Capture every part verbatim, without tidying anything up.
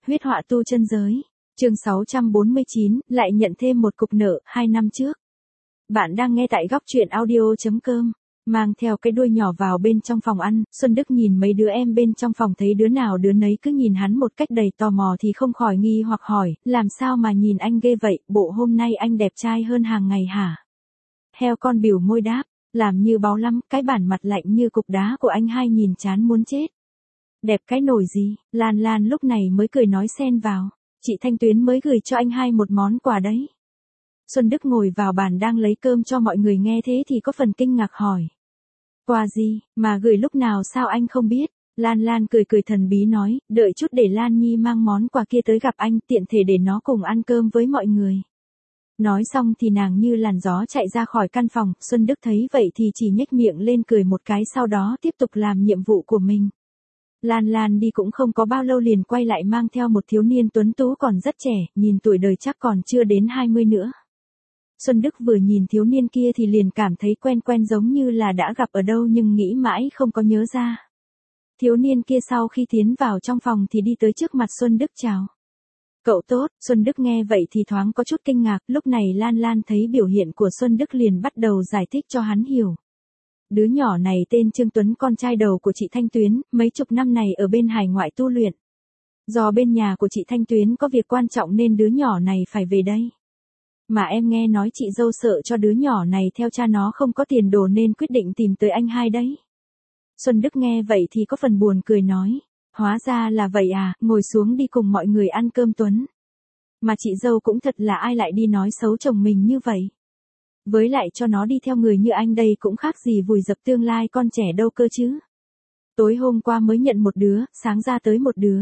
huyết họa tu chân giới. Chương sáu trăm bốn mươi chín, lại nhận thêm một cục nợ, hai năm trước. Bạn đang nghe tại góc truyện audio chấm com. Mang theo cái đuôi nhỏ vào bên trong phòng ăn, Xuân Đức nhìn mấy đứa em bên trong phòng thấy đứa nào đứa nấy cứ nhìn hắn một cách đầy tò mò thì không khỏi nghi hoặc hỏi, làm sao mà nhìn anh ghê vậy, bộ hôm nay anh đẹp trai hơn hàng ngày hả? Heo con biểu môi đáp, làm như báo lắm, cái bản mặt lạnh như cục đá của anh hai nhìn chán muốn chết. Đẹp cái nổi gì, Lan Lan lúc này mới cười nói xen vào, chị Thanh Tuyến mới gửi cho anh hai một món quà đấy. Xuân Đức ngồi vào bàn đang lấy cơm cho mọi người nghe thế thì có phần kinh ngạc hỏi. Quà gì, mà gửi lúc nào sao anh không biết? Lan Lan cười cười thần bí nói, đợi chút để Lan Nhi mang món quà kia tới gặp anh tiện thể để nó cùng ăn cơm với mọi người. Nói xong thì nàng như làn gió chạy ra khỏi căn phòng, Xuân Đức thấy vậy thì chỉ nhếch miệng lên cười một cái sau đó tiếp tục làm nhiệm vụ của mình. Lan Lan đi cũng không có bao lâu liền quay lại mang theo một thiếu niên tuấn tú còn rất trẻ, nhìn tuổi đời chắc còn chưa đến hai mươi nữa. Xuân Đức vừa nhìn thiếu niên kia thì liền cảm thấy quen quen giống như là đã gặp ở đâu nhưng nghĩ mãi không có nhớ ra. Thiếu niên kia sau khi tiến vào trong phòng thì đi tới trước mặt Xuân Đức chào. Cậu tốt, Xuân Đức nghe vậy thì thoáng có chút kinh ngạc, lúc này Lan Lan thấy biểu hiện của Xuân Đức liền bắt đầu giải thích cho hắn hiểu. Đứa nhỏ này tên Trương Tuấn, con trai đầu của chị Thanh Tuyến, mấy chục năm này ở bên hải ngoại tu luyện. Do bên nhà của chị Thanh Tuyến có việc quan trọng nên đứa nhỏ này phải về đây. Mà em nghe nói chị dâu sợ cho đứa nhỏ này theo cha nó không có tiền đồ nên quyết định tìm tới anh hai đấy. Xuân Đức nghe vậy thì có phần buồn cười nói, hóa ra là vậy à, ngồi xuống đi cùng mọi người ăn cơm Tuấn. Mà chị dâu cũng thật là ai lại đi nói xấu chồng mình như vậy. Với lại cho nó đi theo người như anh đây cũng khác gì vùi dập tương lai con trẻ đâu cơ chứ. Tối hôm qua mới nhận một đứa, sáng ra tới một đứa.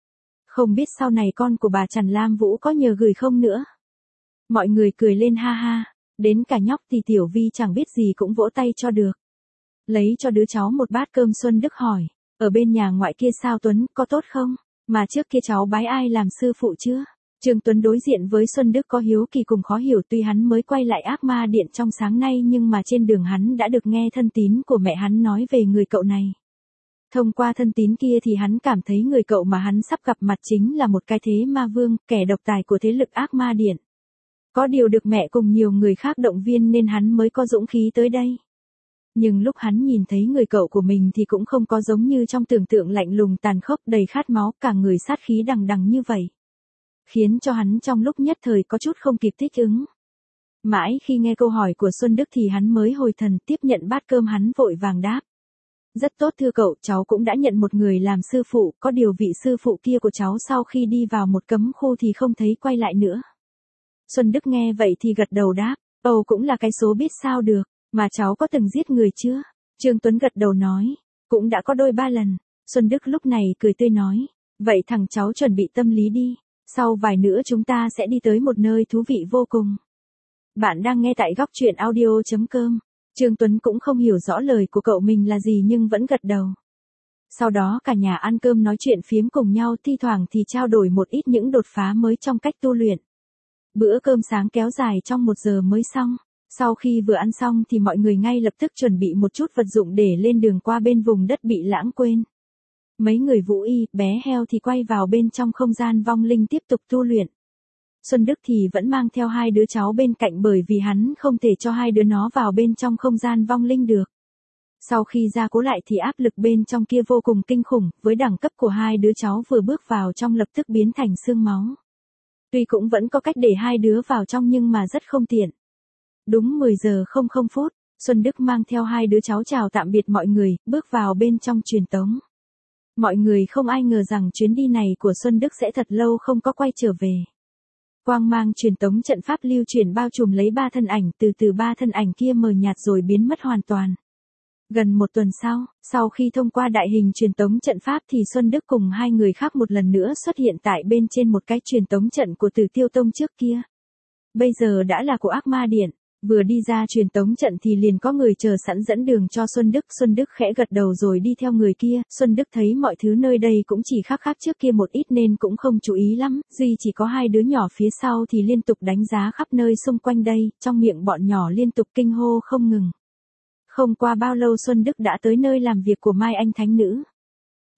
Không biết sau này con của bà Trần Lam Vũ có nhờ gửi không nữa. Mọi người cười lên ha ha, đến cả nhóc thì Tiểu Vi chẳng biết gì cũng vỗ tay cho được. Lấy cho đứa cháu một bát cơm Xuân Đức hỏi, ở bên nhà ngoại kia sao Tuấn, có tốt không? Mà trước kia cháu bái ai làm sư phụ chưa? Trương Tuấn đối diện với Xuân Đức có hiếu kỳ cùng khó hiểu tuy hắn mới quay lại ác ma điện trong sáng nay nhưng mà trên đường hắn đã được nghe thân tín của mẹ hắn nói về người cậu này. Thông qua thân tín kia thì hắn cảm thấy người cậu mà hắn sắp gặp mặt chính là một cái thế ma vương, kẻ độc tài của thế lực ác ma điện. Có điều được mẹ cùng nhiều người khác động viên nên hắn mới có dũng khí tới đây. Nhưng lúc hắn nhìn thấy người cậu của mình thì cũng không có giống như trong tưởng tượng lạnh lùng tàn khốc đầy khát máu cả người sát khí đằng đằng như vậy. Khiến cho hắn trong lúc nhất thời có chút không kịp thích ứng. Mãi khi nghe câu hỏi của Xuân Đức thì hắn mới hồi thần tiếp nhận bát cơm hắn vội vàng đáp. Rất tốt thưa cậu, cháu cũng đã nhận một người làm sư phụ, có điều vị sư phụ kia của cháu sau khi đi vào một cấm khu thì không thấy quay lại nữa. Xuân Đức nghe vậy thì gật đầu đáp, ồ cũng là cái số biết sao được, mà cháu có từng giết người chưa? Trương Tuấn gật đầu nói, cũng đã có đôi ba lần. Xuân Đức lúc này cười tươi nói, vậy thằng cháu chuẩn bị tâm lý đi, sau vài nữa chúng ta sẽ đi tới một nơi thú vị vô cùng. Bạn đang nghe tại góc truyện audio chấm com. Trương Tuấn cũng không hiểu rõ lời của cậu mình là gì nhưng vẫn gật đầu. Sau đó cả nhà ăn cơm nói chuyện phiếm cùng nhau, thi thoảng thì trao đổi một ít những đột phá mới trong cách tu luyện. Bữa cơm sáng kéo dài trong một giờ mới xong. Sau khi vừa ăn xong thì mọi người ngay lập tức chuẩn bị một chút vật dụng để lên đường qua bên vùng đất bị lãng quên. Mấy người Vũ Y, bé heo thì quay vào bên trong không gian vong linh tiếp tục tu luyện. Xuân Đức thì vẫn mang theo hai đứa cháu bên cạnh bởi vì hắn không thể cho hai đứa nó vào bên trong không gian vong linh được. Sau khi ra cố lại thì áp lực bên trong kia vô cùng kinh khủng, với đẳng cấp của hai đứa cháu vừa bước vào trong lập tức biến thành xương máu. Tuy cũng vẫn có cách để hai đứa vào trong nhưng mà rất không tiện. Đúng mười giờ không không phút, Xuân Đức mang theo hai đứa cháu chào tạm biệt mọi người, bước vào bên trong truyền tống. Mọi người không ai ngờ rằng chuyến đi này của Xuân Đức sẽ thật lâu không có quay trở về. Quang mang truyền tống trận pháp lưu truyền bao trùm lấy ba thân ảnh, từ từ ba thân ảnh kia mờ nhạt rồi biến mất hoàn toàn. Gần một tuần sau, sau khi thông qua đại hình truyền tống trận pháp thì Xuân Đức cùng hai người khác một lần nữa xuất hiện tại bên trên một cái truyền tống trận của Tử Tiêu Tông trước kia. Bây giờ đã là của ác ma điện. Vừa đi ra truyền tống trận thì liền có người chờ sẵn dẫn đường cho Xuân Đức. Xuân Đức khẽ gật đầu rồi đi theo người kia. Xuân Đức thấy mọi thứ nơi đây cũng chỉ khác khác trước kia một ít nên cũng không chú ý lắm. Duy chỉ có hai đứa nhỏ phía sau thì liên tục đánh giá khắp nơi xung quanh đây. Trong miệng bọn nhỏ liên tục kinh hô không ngừng. Không qua bao lâu Xuân Đức đã tới nơi làm việc của Mai Anh Thánh Nữ.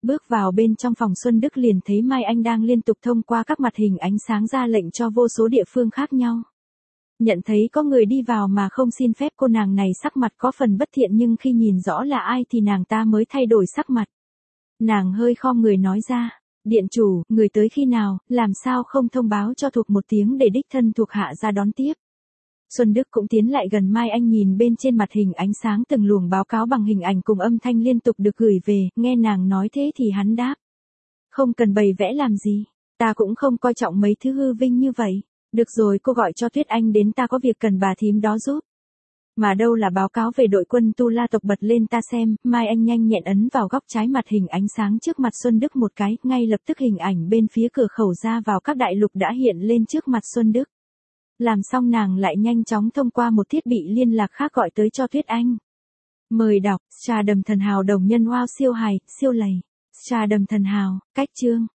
Bước vào bên trong phòng Xuân Đức liền thấy Mai Anh đang liên tục thông qua các mặt hình ánh sáng ra lệnh cho vô số địa phương khác nhau. Nhận thấy có người đi vào mà không xin phép, cô nàng này sắc mặt có phần bất thiện, nhưng khi nhìn rõ là ai thì nàng ta mới thay đổi sắc mặt. Nàng hơi khom người nói ra, điện chủ, người tới khi nào, làm sao không thông báo cho thuộc một tiếng để đích thân thuộc hạ ra đón tiếp. Xuân Đức cũng tiến lại gần Mai Anh, nhìn bên trên mặt hình ánh sáng từng luồng báo cáo bằng hình ảnh cùng âm thanh liên tục được gửi về, nghe nàng nói thế thì hắn đáp. Không cần bày vẽ làm gì, ta cũng không coi trọng mấy thứ hư vinh như vậy. Được rồi, cô gọi cho Tuyết Anh đến, ta có việc cần bà thím đó giúp. Mà đâu là báo cáo về đội quân Tu La tộc, bật lên ta xem. Mai Anh nhanh nhẹn ấn vào góc trái mặt hình ánh sáng trước mặt Xuân Đức một cái, ngay lập tức hình ảnh bên phía cửa khẩu ra vào các đại lục đã hiện lên trước mặt Xuân Đức. Làm xong nàng lại nhanh chóng thông qua một thiết bị liên lạc khác gọi tới cho Tuyết Anh. Mời đọc, trà đầm thần hào đồng nhân wow siêu hài, siêu lầy. Trà đầm thần hào, cách chương.